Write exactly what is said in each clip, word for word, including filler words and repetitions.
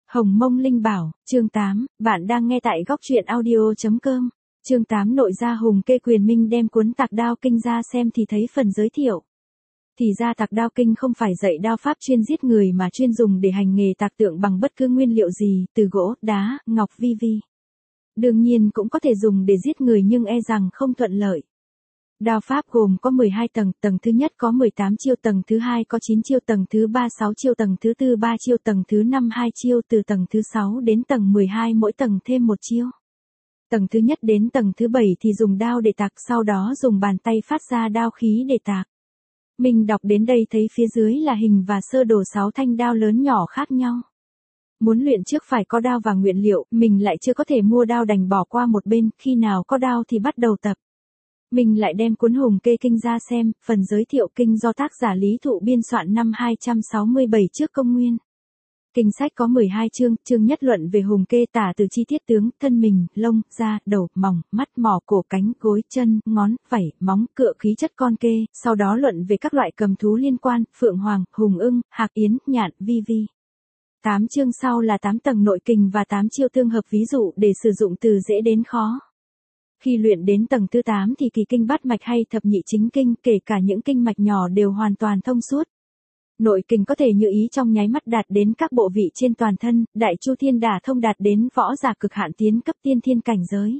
Hồng Mông Linh Bảo, chương tám, bạn đang nghe tại góc truyện audio.com. Chương tám nội gia hùng kê quyền minh đem cuốn Tạc Đao Kinh ra xem thì thấy phần giới thiệu. Thì ra Tạc Đao Kinh không phải dạy đao pháp chuyên giết người mà chuyên dùng để hành nghề tạc tượng bằng bất cứ nguyên liệu gì, từ gỗ, đá, ngọc vi vi. Đương nhiên cũng có thể dùng để giết người nhưng e rằng không thuận lợi. Đao pháp gồm có mười hai tầng, tầng thứ nhất có mười tám chiêu, tầng thứ hai có chín chiêu, tầng thứ ba sáu chiêu, tầng thứ tư ba chiêu, tầng thứ năm hai chiêu, từ tầng thứ sáu đến tầng mười hai mỗi tầng thêm một chiêu. Tầng thứ nhất đến tầng thứ bảy thì dùng đao để tạc, sau đó dùng bàn tay phát ra đao khí để tạc. Mình đọc đến đây thấy phía dưới là hình và sơ đồ sáu thanh đao lớn nhỏ khác nhau. Muốn luyện trước phải có đao và nguyên liệu, mình lại chưa có thể mua đao đành bỏ qua một bên, khi nào có đao thì bắt đầu tập. Mình lại đem cuốn Hùng Kê Kinh ra xem, phần giới thiệu kinh do tác giả Lý Thụ biên soạn năm hai trăm sáu mươi bảy trước công nguyên. Kinh sách có mười hai chương, chương nhất luận về hùng kê tả từ chi tiết tướng, thân mình, lông, da, đầu, mỏng, mắt, mỏ, cổ, cánh, gối, chân, ngón, vảy, móng, cựa khí chất con kê, sau đó luận về các loại cầm thú liên quan, phượng hoàng, hùng ưng, hạc yến, nhạn, vi vi. tám chương sau là tám tầng nội kình và tám chiêu tương hợp ví dụ để sử dụng từ dễ đến khó. Khi luyện đến tầng thứ tám thì kỳ kinh bát mạch hay thập nhị chính kinh, kể cả những kinh mạch nhỏ đều hoàn toàn thông suốt. Nội kình có thể như ý trong nháy mắt đạt đến các bộ vị trên toàn thân, đại chu thiên đả thông đạt đến võ giả cực hạn tiến cấp tiên thiên cảnh giới.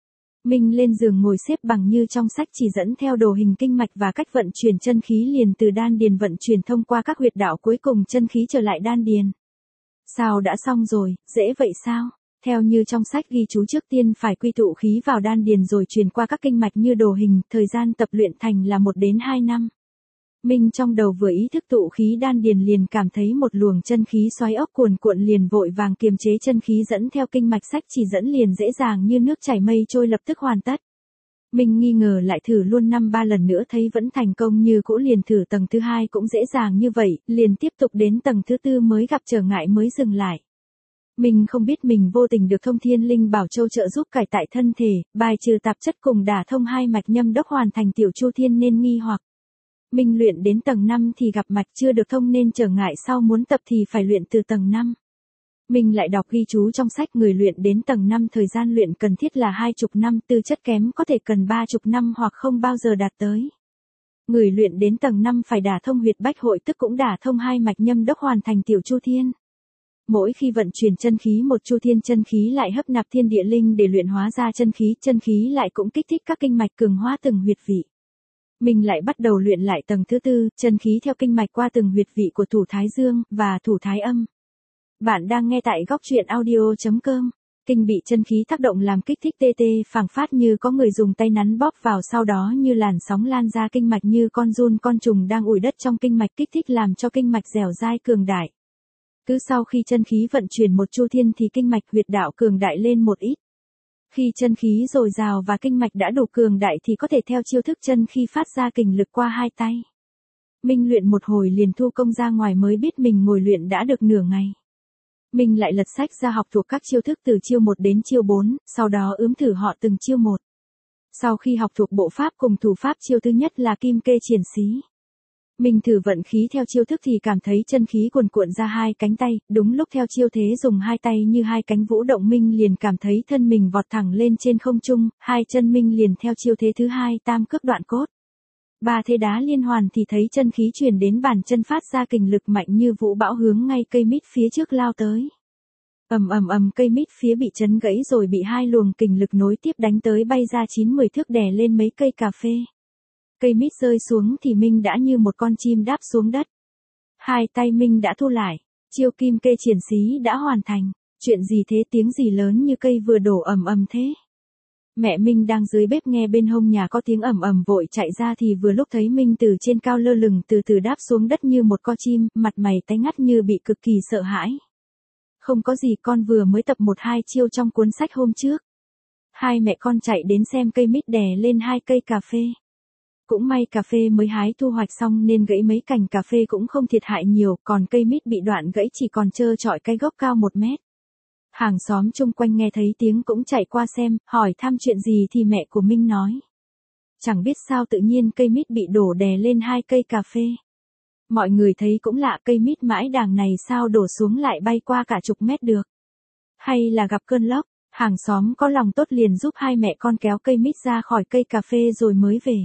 Mình lên giường ngồi xếp bằng như trong sách chỉ dẫn theo đồ hình kinh mạch và cách vận chuyển chân khí liền từ đan điền vận chuyển thông qua các huyệt đạo cuối cùng chân khí trở lại đan điền. Sao đã xong rồi, dễ vậy sao? Theo như trong sách ghi chú trước tiên phải quy tụ khí vào đan điền rồi truyền qua các kinh mạch như đồ hình, thời gian tập luyện thành là một đến hai năm. Mình trong đầu vừa ý thức tụ khí đan điền liền cảm thấy một luồng chân khí xoáy ốc cuồn cuộn liền vội vàng kiềm chế chân khí dẫn theo kinh mạch sách chỉ dẫn liền dễ dàng như nước chảy mây trôi lập tức hoàn tất. Mình nghi ngờ lại thử luôn năm ba lần nữa thấy vẫn thành công như cũ liền thử tầng thứ hai cũng dễ dàng như vậy, liền tiếp tục đến tầng thứ tư mới gặp trở ngại mới dừng lại. Mình không biết mình vô tình được Thông Thiên Linh Bảo Châu trợ giúp cải tại thân thể, bài trừ tạp chất cùng đả thông hai mạch nhâm đốc hoàn thành tiểu chu thiên nên nghi hoặc. Mình luyện đến tầng năm thì gặp mạch chưa được thông nên trở ngại sau muốn tập thì phải luyện từ tầng năm. Mình lại đọc ghi chú trong sách người luyện đến tầng năm thời gian luyện cần thiết là hai chục năm, tư chất kém có thể cần ba chục năm hoặc không bao giờ đạt tới. Người luyện đến tầng năm phải đả thông huyệt bách hội tức cũng đả thông hai mạch nhâm đốc hoàn thành tiểu chu thiên. Mỗi khi vận chuyển chân khí một chu thiên chân khí lại hấp nạp thiên địa linh để luyện hóa ra chân khí, chân khí lại cũng kích thích các kinh mạch cường hóa từng huyệt vị. Mình lại bắt đầu luyện lại tầng thứ tư, chân khí theo kinh mạch qua từng huyệt vị của thủ thái dương và thủ thái âm. Bạn đang nghe tại góc truyện audio.com. Kinh bị chân khí tác động làm kích thích tê tê phảng phát như có người dùng tay nắn bóp vào sau đó như làn sóng lan ra kinh mạch như con giun con trùng đang ủi đất trong kinh mạch kích thích làm cho kinh mạch dẻo dai cường đại. Cứ sau khi chân khí vận chuyển một chu thiên thì kinh mạch huyệt đạo cường đại lên một ít. Khi chân khí dồi dào và kinh mạch đã đủ cường đại thì có thể theo chiêu thức chân khi phát ra kình lực qua hai tay. Mình luyện một hồi liền thu công ra ngoài mới biết mình ngồi luyện đã được nửa ngày. Mình lại lật sách ra học thuộc các chiêu thức từ chiêu một đến chiêu bốn, sau đó ướm thử họ từng chiêu một. Sau khi học thuộc bộ pháp cùng thủ pháp chiêu thứ nhất là kim kê triển xí. Mình thử vận khí theo chiêu thức thì cảm thấy chân khí cuồn cuộn ra hai cánh tay, đúng lúc theo chiêu thế dùng hai tay như hai cánh vũ động mình liền cảm thấy thân mình vọt thẳng lên trên không trung, hai chân mình liền theo chiêu thế thứ hai tam cước đoạn cốt. Ba thế đá liên hoàn thì thấy chân khí truyền đến bàn chân phát ra kình lực mạnh như vũ bão hướng ngay cây mít phía trước lao tới. Ầm ầm ầm cây mít phía bị chấn gãy rồi bị hai luồng kình lực nối tiếp đánh tới bay ra chín mười thước đè lên mấy cây cà phê. Cây mít rơi xuống thì Minh đã như một con chim đáp xuống đất. Hai tay Minh đã thu lại, chiêu kim kê triển xí đã hoàn thành. Chuyện gì thế, tiếng gì lớn như cây vừa đổ ầm ầm thế? Mẹ Minh đang dưới bếp nghe bên hông nhà có tiếng ầm ầm vội chạy ra thì vừa lúc thấy Minh từ trên cao lơ lửng từ từ đáp xuống đất như một con chim, mặt mày tái ngắt như bị cực kỳ sợ hãi. Không có gì, con vừa mới tập một hai chiêu trong cuốn sách hôm trước. Hai mẹ con chạy đến xem cây mít đè lên hai cây cà phê. Cũng may cà phê mới hái thu hoạch xong nên gãy mấy cành cà phê cũng không thiệt hại nhiều, còn cây mít bị đoạn gãy chỉ còn trơ trọi cái gốc cao một mét. Hàng xóm chung quanh nghe thấy tiếng cũng chạy qua xem, hỏi thăm chuyện gì thì mẹ của Minh nói. Chẳng biết sao tự nhiên cây mít bị đổ đè lên hai cây cà phê. Mọi người thấy cũng lạ, cây mít mãi đàng này sao đổ xuống lại bay qua cả chục mét được. Hay là gặp cơn lốc, hàng xóm có lòng tốt liền giúp hai mẹ con kéo cây mít ra khỏi cây cà phê rồi mới về.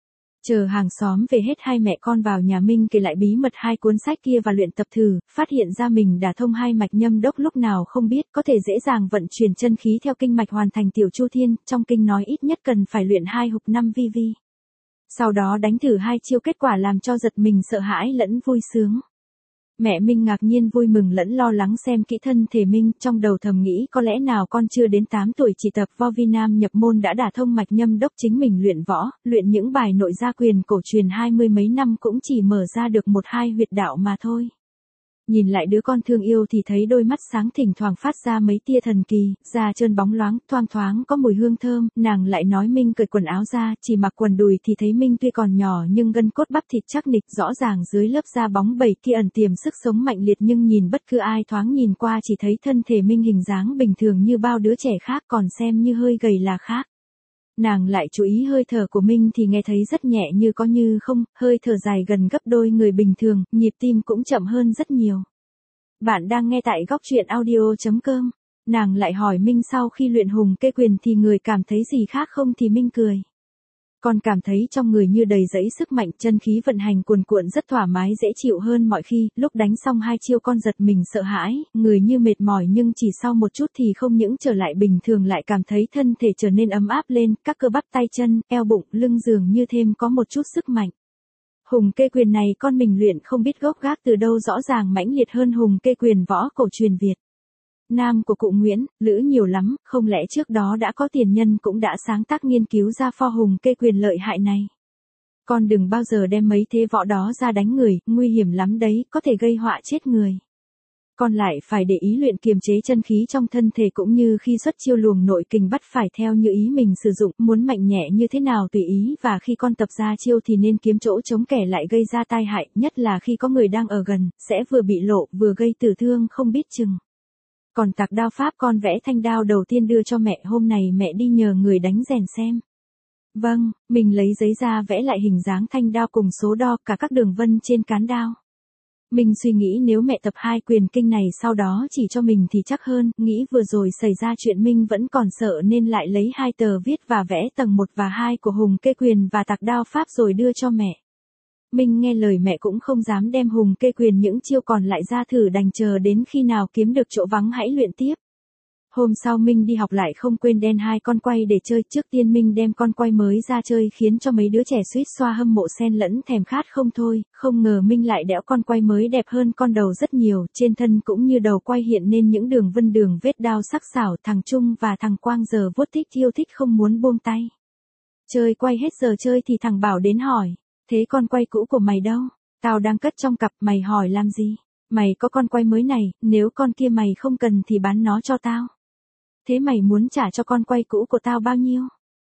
Chờ hàng xóm về hết, hai mẹ con vào nhà Minh kể lại bí mật hai cuốn sách kia và luyện tập thử, phát hiện ra mình đả thông hai mạch nhâm đốc lúc nào không biết, có thể dễ dàng vận chuyển chân khí theo kinh mạch hoàn thành tiểu chu thiên, trong kinh nói ít nhất cần phải luyện hai hục năm vi vi. Sau đó đánh thử hai chiêu, kết quả làm cho giật mình sợ hãi lẫn vui sướng. Mẹ Minh ngạc nhiên vui mừng lẫn lo lắng xem kỹ thân thể Minh, trong đầu thầm nghĩ có lẽ nào con chưa đến tám tuổi chỉ tập võ vi nam nhập môn đã đả thông mạch nhâm đốc, chính mình luyện võ, luyện những bài nội gia quyền cổ truyền hai mươi mấy năm cũng chỉ mở ra được một hai huyệt đạo mà thôi. Nhìn lại đứa con thương yêu thì thấy đôi mắt sáng thỉnh thoảng phát ra mấy tia thần kỳ, da trơn bóng loáng, thoang thoáng có mùi hương thơm, nàng lại nói Minh cởi quần áo ra, chỉ mặc quần đùi thì thấy Minh tuy còn nhỏ nhưng gân cốt bắp thịt chắc nịch, rõ ràng dưới lớp da bóng bẩy kia ẩn tiềm sức sống mạnh liệt, nhưng nhìn bất cứ ai thoáng nhìn qua chỉ thấy thân thể Minh hình dáng bình thường như bao đứa trẻ khác, còn xem như hơi gầy là khác. Nàng lại chú ý hơi thở của Minh thì nghe thấy rất nhẹ như có như không, hơi thở dài gần gấp đôi người bình thường, nhịp tim cũng chậm hơn rất nhiều. Bạn đang nghe tại góc truyện audio chấm com. Nàng lại hỏi Minh sau khi luyện hùng kê quyền thì người cảm thấy gì khác không thì Minh cười. Con cảm thấy trong người như đầy dẫy sức mạnh, chân khí vận hành cuồn cuộn rất thoải mái dễ chịu hơn mọi khi, lúc đánh xong hai chiêu con giật mình sợ hãi, người như mệt mỏi nhưng chỉ sau một chút thì không những trở lại bình thường lại cảm thấy thân thể trở nên ấm áp lên, các cơ bắp tay chân, eo bụng, lưng dường như thêm có một chút sức mạnh. Hùng kê quyền này con mình luyện không biết gốc gác từ đâu, rõ ràng mãnh liệt hơn hùng kê quyền võ cổ truyền Việt Nam của cụ Nguyễn, Lữ nhiều lắm, không lẽ trước đó đã có tiền nhân cũng đã sáng tác nghiên cứu ra pho hùng kê quyền lợi hại này. Con đừng bao giờ đem mấy thế võ đó ra đánh người, nguy hiểm lắm đấy, có thể gây họa chết người. Con lại phải để ý luyện kiềm chế chân khí trong thân thể, cũng như khi xuất chiêu luồng nội kình bắt phải theo như ý mình sử dụng, muốn mạnh nhẹ như thế nào tùy ý, và khi con tập ra chiêu thì nên kiếm chỗ chống kẻ lại gây ra tai hại, nhất là khi có người đang ở gần, sẽ vừa bị lộ vừa gây tử thương không biết chừng. Còn tạc đao pháp con vẽ thanh đao đầu tiên đưa cho mẹ, hôm này mẹ đi nhờ người đánh rèn xem. Vâng, mình lấy giấy ra vẽ lại hình dáng thanh đao cùng số đo, cả các đường vân trên cán đao. Mình suy nghĩ nếu mẹ tập hai quyền kinh này sau đó chỉ cho mình thì chắc hơn, nghĩ vừa rồi xảy ra chuyện Minh vẫn còn sợ nên lại lấy hai tờ viết và vẽ tầng một và hai của hùng kê quyền và tạc đao pháp rồi đưa cho mẹ. Minh nghe lời mẹ cũng không dám đem hùng kê quyền những chiêu còn lại ra thử, đành chờ đến khi nào kiếm được chỗ vắng hãy luyện tiếp. Hôm sau Minh đi học lại không quên đen hai con quay để chơi, trước tiên Minh đem con quay mới ra chơi khiến cho mấy đứa trẻ suýt xoa hâm mộ xen lẫn thèm khát không thôi, không ngờ Minh lại đẽo con quay mới đẹp hơn con đầu rất nhiều, trên thân cũng như đầu quay hiện nên những đường vân đường vết đao sắc sảo. Thằng Trung và thằng Quang giờ vuốt thích yêu thích không muốn buông tay. Chơi quay hết giờ chơi thì thằng Bảo đến hỏi, thế con quay cũ của mày đâu? Tao đang cất trong cặp, mày hỏi làm gì? Mày có con quay mới này, nếu con kia mày không cần thì bán nó cho tao. Thế mày muốn trả cho con quay cũ của tao bao nhiêu?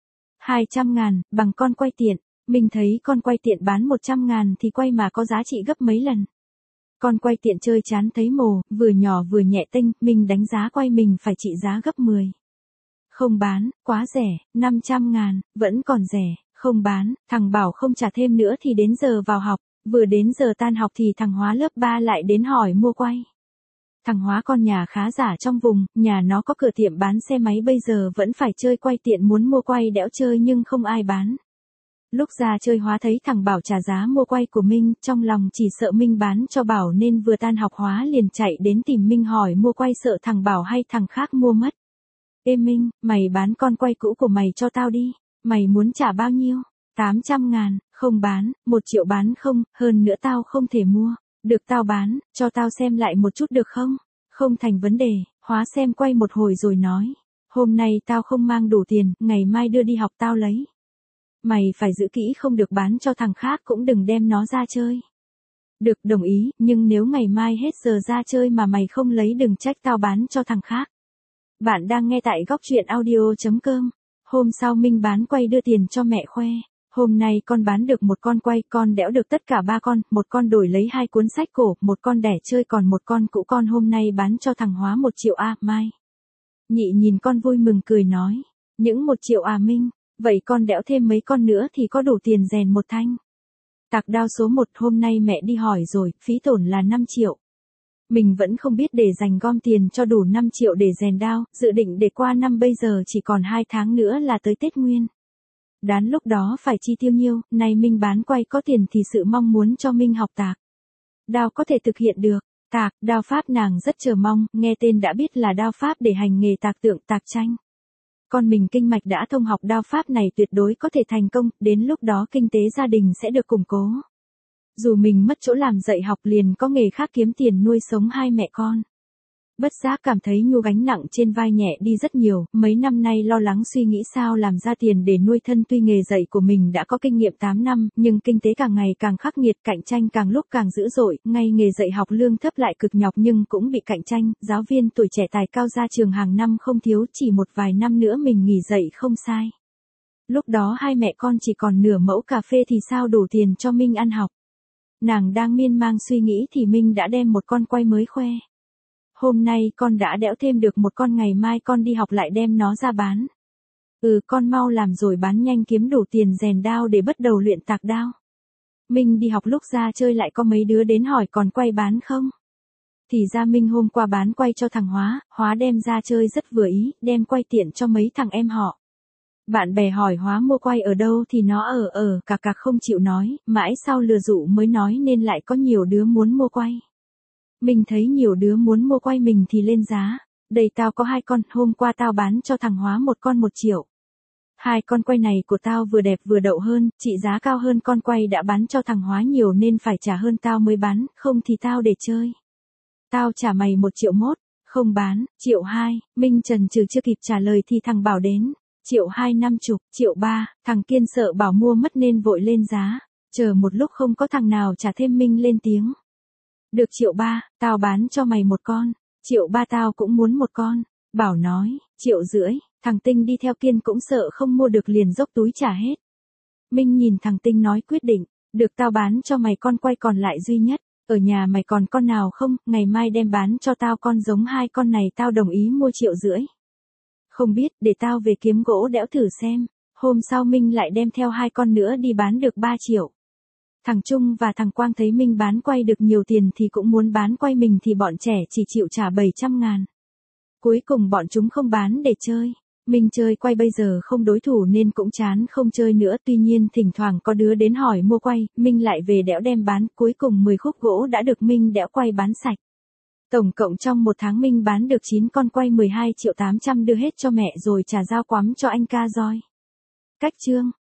hai trăm ngàn, bằng con quay tiện. Mình thấy con quay tiện bán một trăm ngàn thì quay mà có giá trị gấp mấy lần. Con quay tiện chơi chán thấy mồ, vừa nhỏ vừa nhẹ tênh, mình đánh giá quay mình phải trị giá gấp mười. Không bán, quá rẻ, năm trăm ngàn, vẫn còn rẻ, không bán. Thằng Bảo không trả thêm nữa thì đến giờ vào học, vừa đến giờ tan học thì thằng Hóa lớp ba lại đến hỏi mua quay. Thằng Hóa con nhà khá giả trong vùng, nhà nó có cửa tiệm bán xe máy, bây giờ vẫn phải chơi quay tiện, muốn mua quay đẽo chơi nhưng không ai bán. Lúc ra chơi Hóa thấy thằng Bảo trả giá mua quay của Minh, trong lòng chỉ sợ Minh bán cho Bảo nên vừa tan học Hóa liền chạy đến tìm Minh hỏi mua quay, sợ thằng Bảo hay thằng khác mua mất. Ê Minh, mày bán con quay cũ của mày cho tao đi, mày muốn trả bao nhiêu? tám trăm ngàn, không bán, một triệu bán không, hơn nữa tao không thể mua. Được tao bán, cho tao xem lại một chút được không? Không thành vấn đề. Hóa xem quay một hồi rồi nói, hôm nay tao không mang đủ tiền, ngày mai đưa đi học tao lấy. Mày phải giữ kỹ, không được bán cho thằng khác, cũng đừng đem nó ra chơi. Được, đồng ý, nhưng nếu ngày mai hết giờ ra chơi mà mày không lấy đừng trách tao bán cho thằng khác. Bạn đang nghe tại góc truyện audio chấm com. Hôm sau Minh bán quay đưa tiền cho mẹ khoe. Hôm nay con bán được một con quay, con đẽo được tất cả ba con, một con đổi lấy hai cuốn sách cổ, một con đẻ chơi, còn một con cũ con hôm nay bán cho thằng Hóa một triệu a, mai. Nhị nhìn con vui mừng cười nói, những một triệu à Minh, vậy con đẽo thêm mấy con nữa thì có đủ tiền rèn một thanh. Tạc đao số một hôm nay mẹ đi hỏi rồi, phí tổn là năm triệu. Mình vẫn không biết để dành gom tiền cho đủ năm triệu để rèn đao, dự định để qua năm bây giờ chỉ còn hai tháng nữa là tới Tết Nguyên. Đán lúc đó phải chi tiêu nhiêu, này Minh bán quay có tiền thì sự mong muốn cho Minh học tạc đao có thể thực hiện được. Tạc, đao pháp nàng rất chờ mong, nghe tên đã biết là đao pháp để hành nghề tạc tượng tạc tranh. Con mình kinh mạch đã thông học đao pháp này tuyệt đối có thể thành công, đến lúc đó kinh tế gia đình sẽ được củng cố. Dù mình mất chỗ làm dạy học liền có nghề khác kiếm tiền nuôi sống hai mẹ con. Bất giác cảm thấy nhu gánh nặng trên vai nhẹ đi rất nhiều, mấy năm nay lo lắng suy nghĩ sao làm ra tiền để nuôi thân tuy nghề dạy của mình đã có kinh nghiệm tám năm, nhưng kinh tế càng ngày càng khắc nghiệt, cạnh tranh càng lúc càng dữ dội, ngay nghề dạy học lương thấp lại cực nhọc nhưng cũng bị cạnh tranh, giáo viên tuổi trẻ tài cao ra trường hàng năm không thiếu, chỉ một vài năm nữa mình nghỉ dạy không sai. Lúc đó hai mẹ con chỉ còn nửa mẫu cà phê thì sao đủ tiền cho Minh ăn học. Nàng đang miên man suy nghĩ thì Minh đã đem một con quay mới khoe. Hôm nay con đã đẽo thêm được một con, ngày mai con đi học lại đem nó ra bán. Ừ, con mau làm rồi bán nhanh kiếm đủ tiền rèn đao để bắt đầu luyện tạc đao. Minh đi học lúc ra chơi lại có mấy đứa đến hỏi còn quay bán không? Thì ra Minh hôm qua bán quay cho thằng Hóa, Hóa đem ra chơi rất vừa ý, đem quay tiện cho mấy thằng em họ. Bạn bè hỏi Hóa mua quay ở đâu thì nó ở ở cà cà không chịu nói, mãi sau lừa dụ mới nói nên lại có nhiều đứa muốn mua quay. Mình thấy nhiều đứa muốn mua quay mình thì lên giá. Đây tao có hai con, hôm qua tao bán cho thằng Hóa một con một triệu. Hai con quay này của tao vừa đẹp vừa đậu hơn, trị giá cao hơn con quay đã bán cho thằng Hóa nhiều nên phải trả hơn tao mới bán, không thì tao để chơi. Tao trả mày một triệu mốt, không bán, triệu hai, Minh trần trừ chưa kịp trả lời thì thằng Bảo đến. Triệu hai năm chục, triệu ba, thằng Kiên sợ Bảo mua mất nên vội lên giá. Chờ một lúc không có thằng nào trả thêm Minh lên tiếng. Được triệu ba, tao bán cho mày một con. Triệu ba tao cũng muốn một con. Bảo nói, triệu rưỡi, thằng Tinh đi theo Kiên cũng sợ không mua được liền dốc túi trả hết. Minh nhìn thằng Tinh nói quyết định, được tao bán cho mày con quay còn lại duy nhất. Ở nhà mày còn con nào không, ngày mai đem bán cho tao con giống hai con này tao đồng ý mua triệu rưỡi. Không biết, để tao về kiếm gỗ đẽo thử xem. Hôm sau Minh lại đem theo hai con nữa đi bán được ba triệu. Thằng Trung và thằng Quang thấy Minh bán quay được nhiều tiền thì cũng muốn bán quay mình thì bọn trẻ chỉ chịu trả bảy trăm ngàn. Cuối cùng bọn chúng không bán để chơi. Minh chơi quay bây giờ không đối thủ nên cũng chán không chơi nữa, tuy nhiên thỉnh thoảng có đứa đến hỏi mua quay, Minh lại về đẽo đem bán, cuối cùng mười khúc gỗ đã được Minh đẽo quay bán sạch. Tổng cộng trong một tháng Minh bán được chín con quay mười hai triệu tám trăm đưa hết cho mẹ rồi trả giao quắm cho anh ca roi. Cách chương